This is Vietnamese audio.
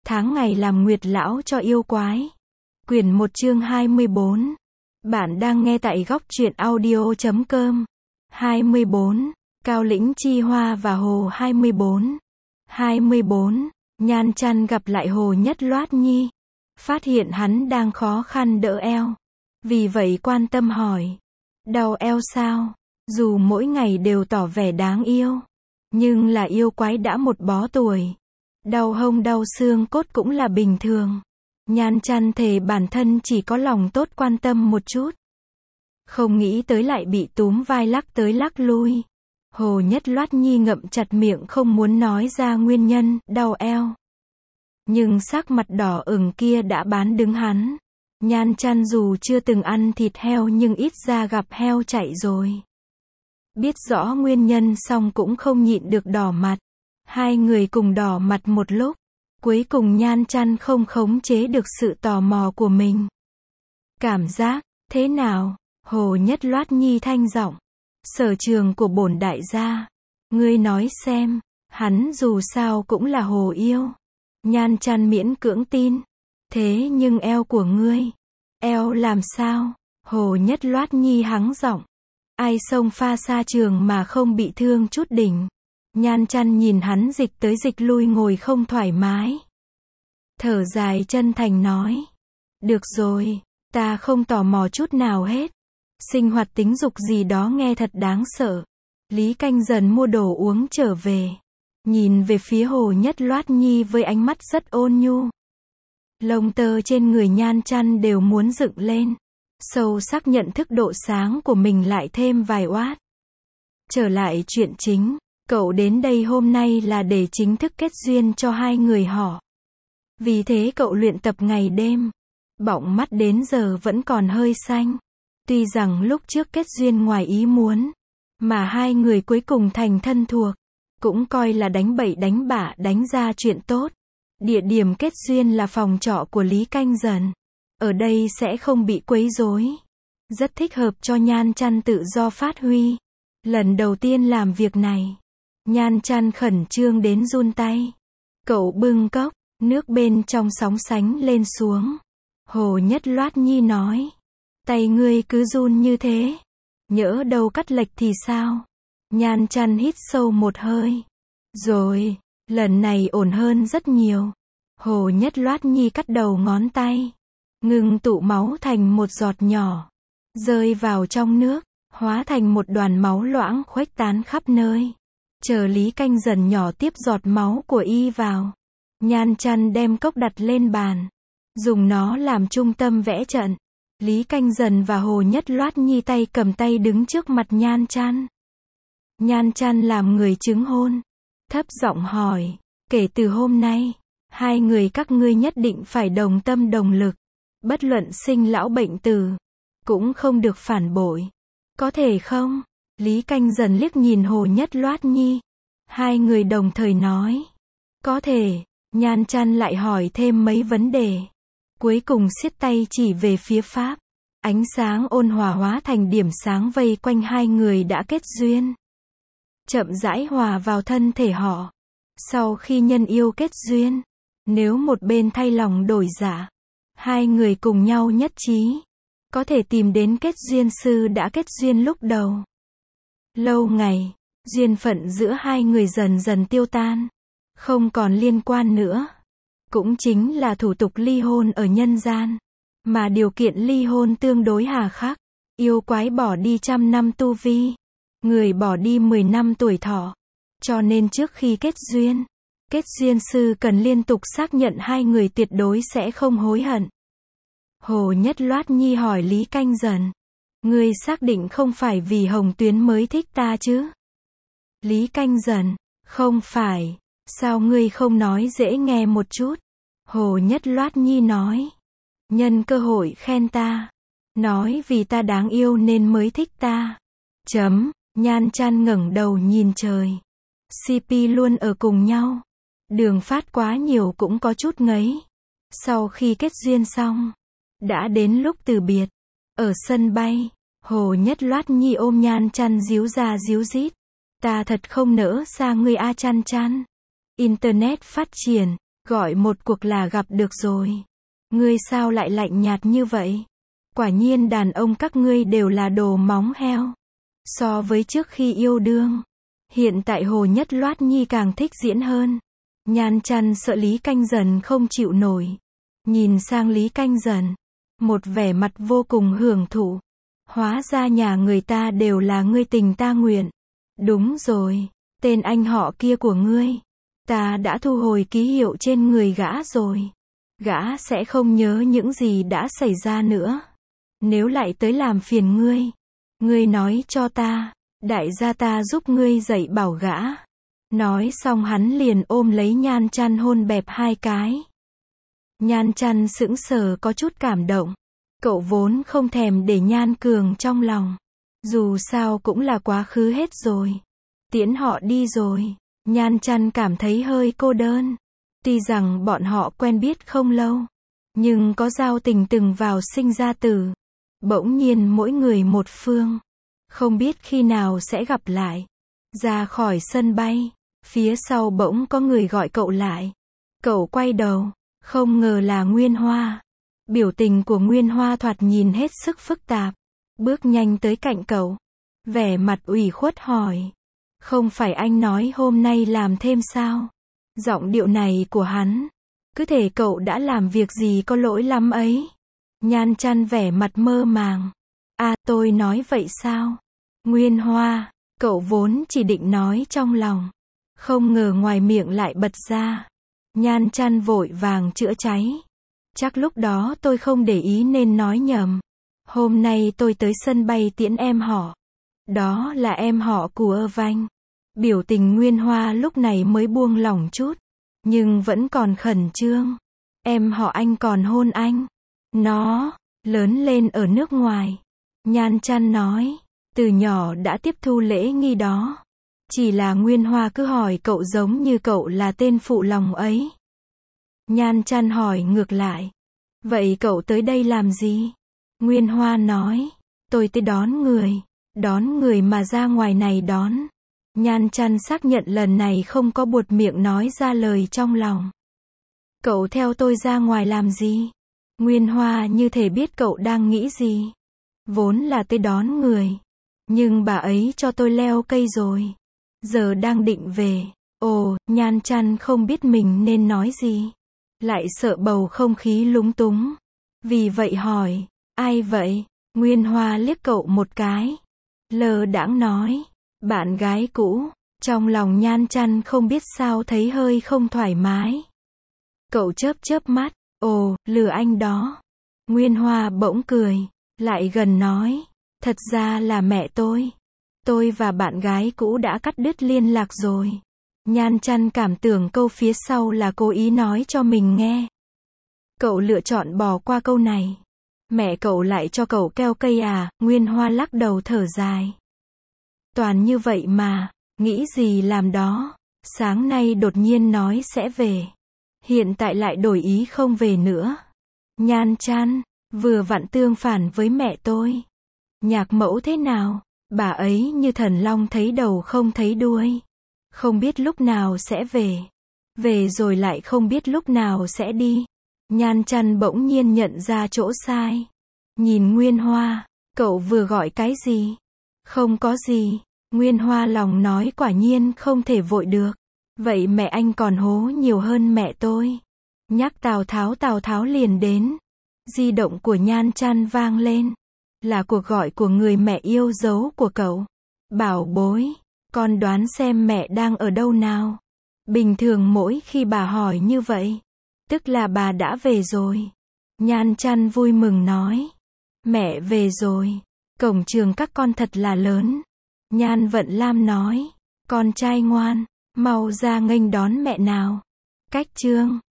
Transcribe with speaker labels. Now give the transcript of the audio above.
Speaker 1: tháng ngày làm nguyệt lão cho yêu quái. Quyển 1 chương 24. Bạn đang nghe tại góc truyện audio.com. 24. Cao Lĩnh Chi Hoa và Hồ 24. 24. Nhan Chăn gặp lại Hồ Nhất Loát Nhi. Phát hiện hắn đang khó khăn đỡ eo. Vì vậy quan tâm hỏi. Đau eo sao? Dù mỗi ngày đều tỏ vẻ đáng yêu. Nhưng là yêu quái đã một bó tuổi. Đau hông đau xương cốt cũng là bình thường. Nhan Chăn thề bản thân chỉ có lòng tốt quan tâm một chút. Không nghĩ tới lại bị túm vai lắc tới lắc lui. Hồ Nhất Loát Nhi ngậm chặt miệng không muốn nói ra nguyên nhân, đau eo. Nhưng sắc mặt đỏ ửng kia đã bán đứng hắn. Nhan Chăn dù chưa từng ăn thịt heo nhưng ít ra gặp heo chạy rồi. Biết rõ nguyên nhân xong cũng không nhịn được đỏ mặt. Hai người cùng đỏ mặt một lúc. Cuối cùng Nhan Chăn không khống chế được sự tò mò của mình. Cảm giác, thế nào? Hồ Nhất Loát Nhi thanh giọng. Sở trường của bổn đại gia. Ngươi nói xem, hắn dù sao cũng là hồ yêu. Nhan Chăn miễn cưỡng tin. Thế nhưng eo của ngươi, eo làm sao? Hồ Nhất Loát Nhi hắng giọng. Ai xông pha xa trường mà không bị thương chút đỉnh. Nhan Chăn nhìn hắn dịch tới dịch lui ngồi không thoải mái. Thở dài chân thành nói. Được rồi, ta không tò mò chút nào hết. Sinh hoạt tính dục gì đó nghe thật đáng sợ. Lý Canh Dần mua đồ uống trở về. Nhìn về phía Hồ Nhất Loát Nhi với ánh mắt rất ôn nhu. Lông tơ trên người Nhan Chăn đều muốn dựng lên. Sâu sắc nhận thức độ sáng của mình lại thêm vài oát. Trở lại chuyện chính. Cậu đến đây hôm nay là để chính thức kết duyên cho hai người họ. Vì thế cậu luyện tập ngày đêm. Bọng mắt đến giờ vẫn còn hơi xanh. Tuy rằng lúc trước kết duyên ngoài ý muốn. Mà hai người cuối cùng thành thân thuộc. Cũng coi là đánh bậy đánh bạ đánh ra chuyện tốt. Địa điểm kết duyên là phòng trọ của Lý Canh Dần. Ở đây sẽ không bị quấy rối. Rất thích hợp cho Nhan Chăn tự do phát huy. Lần đầu tiên làm việc này. Nhan Chăn khẩn trương đến run tay. Cậu bưng cốc, nước bên trong sóng sánh lên xuống. Hồ Nhất Loát Nhi nói. Tay ngươi cứ run như thế. Nhỡ đâu cắt lệch thì sao? Nhan Chăn hít sâu một hơi. Rồi, lần này ổn hơn rất nhiều. Hồ Nhất Loát Nhi cắt đầu ngón tay. Ngừng tụ máu thành một giọt nhỏ. Rơi vào trong nước, hóa thành một đoàn máu loãng khuếch tán khắp nơi. Chờ Lý Canh Dần nhỏ tiếp giọt máu của y vào. Nhan Chăn đem cốc đặt lên bàn. Dùng nó làm trung tâm vẽ trận. Lý Canh Dần và Hồ Nhất Loát Nhi tay cầm tay đứng trước mặt Nhan Chăn. Nhan Chăn làm người chứng hôn. Thấp giọng hỏi. Kể từ hôm nay, hai người các ngươi nhất định phải đồng tâm đồng lực. Bất luận sinh lão bệnh tử. Cũng không được phản bội. Có thể không? Lý Canh Dần liếc nhìn Hồ Nhất Loát Nhi. Hai người đồng thời nói. Có thể. Nhan Chăn lại hỏi thêm mấy vấn đề. Cuối cùng siết tay chỉ về phía Pháp. Ánh sáng ôn hòa hóa thành điểm sáng vây quanh hai người đã kết duyên. Chậm rãi hòa vào thân thể họ. Sau khi nhân yêu kết duyên. Nếu một bên thay lòng đổi dạ. Hai người cùng nhau nhất trí. Có thể tìm đến kết duyên sư đã kết duyên lúc đầu. Lâu ngày, duyên phận giữa hai người dần dần tiêu tan. Không còn liên quan nữa. Cũng chính là thủ tục ly hôn ở nhân gian. Mà điều kiện ly hôn tương đối hà khắc. Yêu quái bỏ đi 100 năm tu vi. Người bỏ đi 10 năm tuổi thọ. Cho nên trước khi kết duyên sư cần liên tục xác nhận hai người tuyệt đối sẽ không hối hận. Hồ Nhất Loát Nhi hỏi Lý Canh Dần. Ngươi xác định không phải vì Hồng Tuyến mới thích ta chứ? Lý Canh Dần. Không phải. Sao ngươi không nói dễ nghe một chút? Hồ Nhất Loát Nhi nói. Nhân cơ hội khen ta. Nói vì ta đáng yêu nên mới thích ta. Nhan Chăn ngẩng đầu nhìn trời. CP luôn ở cùng nhau. Đường phát quá nhiều cũng có chút ngấy. Sau khi kết duyên xong. Đã đến lúc từ biệt. Ở sân bay. Hồ Nhất Loát Nhi ôm Nhan Chăn díu ra díu dít. Ta thật không nỡ xa ngươi a Chăn Chăn. Internet phát triển. Gọi một cuộc là gặp được rồi. Ngươi sao lại lạnh nhạt như vậy? Quả nhiên đàn ông các ngươi đều là đồ móng heo. So với trước khi yêu đương, hiện tại Hồ Nhất Loát Nhi càng thích diễn hơn. Nhan Chăn sợ Lý Canh Dần không chịu nổi. Nhìn sang Lý Canh Dần, một vẻ mặt vô cùng hưởng thụ. Hóa ra nhà người ta đều là ngươi tình ta nguyện. Đúng rồi, tên anh họ kia của ngươi, ta đã thu hồi ký hiệu trên người gã rồi. Gã sẽ không nhớ những gì đã xảy ra nữa. Nếu lại tới làm phiền ngươi nói cho ta, đại gia ta giúp ngươi dạy bảo gã. Nói xong hắn liền ôm lấy Nhan Chăn hôn bẹp 2 cái. Nhan Chăn sững sờ có chút cảm động. Cậu vốn không thèm để Nhan Cường trong lòng. Dù sao cũng là quá khứ hết rồi. Tiễn họ đi rồi. Nhan Chăn cảm thấy hơi cô đơn. Tuy rằng bọn họ quen biết không lâu, nhưng có giao tình từng vào sinh ra tử. Bỗng nhiên mỗi người một phương. Không biết khi nào sẽ gặp lại. Ra khỏi sân bay, phía sau bỗng có người gọi cậu lại. Cậu quay đầu, không ngờ là Nguyên Hoa. Biểu tình của Nguyên Hoa thoạt nhìn hết sức phức tạp. Bước nhanh tới cạnh cậu, vẻ mặt ủy khuất hỏi. Không phải anh nói hôm nay làm thêm sao? Giọng điệu này của hắn, cứ thể cậu đã làm việc gì có lỗi lắm ấy. Nhan Chăn vẻ mặt mơ màng. À, tôi nói vậy sao? Nguyên Hoa, cậu vốn chỉ định nói trong lòng. Không ngờ ngoài miệng lại bật ra. Nhan Chăn vội vàng chữa cháy. Chắc lúc đó tôi không để ý nên nói nhầm. Hôm nay tôi tới sân bay tiễn em họ. Đó là em họ của Vanh. Biểu tình Nguyên Hoa lúc này mới buông lỏng chút. Nhưng vẫn còn khẩn trương. Em họ anh còn hôn anh. Nó lớn lên ở nước ngoài. Nhan Chăn nói. Từ nhỏ đã tiếp thu lễ nghi đó. Chỉ là Nguyên Hoa cứ hỏi cậu giống như cậu là tên phụ lòng ấy. Nhan Chăn hỏi ngược lại. Vậy cậu tới đây làm gì? Nguyên Hoa nói. Tôi tới đón người. Đón người mà ra ngoài này đón. Nhan Chăn xác nhận lần này không có buột miệng nói ra lời trong lòng. Cậu theo tôi ra ngoài làm gì? Nguyên Hoa như thể biết cậu đang nghĩ gì. Vốn là tới đón người. Nhưng bà ấy cho tôi leo cây rồi. Giờ đang định về. Ồ, Nhan Chăn không biết mình nên nói gì. Lại sợ bầu không khí lúng túng. Vì vậy hỏi, ai vậy? Nguyên Hoa liếc cậu một cái. Lơ đãng nói, bạn gái cũ. Trong lòng Nhan Chăn không biết sao thấy hơi không thoải mái. Cậu chớp chớp mắt, ồ, lừa anh đó. Nguyên Hoa bỗng cười, lại gần nói, thật ra là mẹ tôi. Tôi và bạn gái cũ đã cắt đứt liên lạc rồi. Nhan Chăn cảm tưởng câu phía sau là cố ý nói cho mình nghe. Cậu lựa chọn bỏ qua câu này. Mẹ cậu lại cho cậu keo cây à? Nguyên Hoa lắc đầu thở dài. Toàn như vậy mà, nghĩ gì làm đó. Sáng nay đột nhiên nói sẽ về. Hiện tại lại đổi ý không về nữa. Nhan Chăn, vừa vặn tương phản với mẹ tôi. Nhạc mẫu thế nào? Bà ấy như thần long thấy đầu không thấy đuôi. Không biết lúc nào sẽ về. Về rồi lại không biết lúc nào sẽ đi. Nhan Chăn bỗng nhiên nhận ra chỗ sai. Nhìn Nguyên Hoa, cậu vừa gọi cái gì? Không có gì. Nguyên Hoa lòng nói quả nhiên không thể vội được. Vậy mẹ anh còn hố nhiều hơn mẹ tôi. Nhắc Tào Tháo liền đến. Di động của Nhan Chăn vang lên. Là cuộc gọi của người mẹ yêu dấu của cậu. Bảo bối, con đoán xem mẹ đang ở đâu nào. Bình thường mỗi khi bà hỏi như vậy, tức là bà đã về rồi. Nhan Chăn vui mừng nói. Mẹ về rồi. Cổng trường các con thật là lớn. Nhan Vận Lam nói. Con trai ngoan, mau ra nghênh đón mẹ nào. Cách chương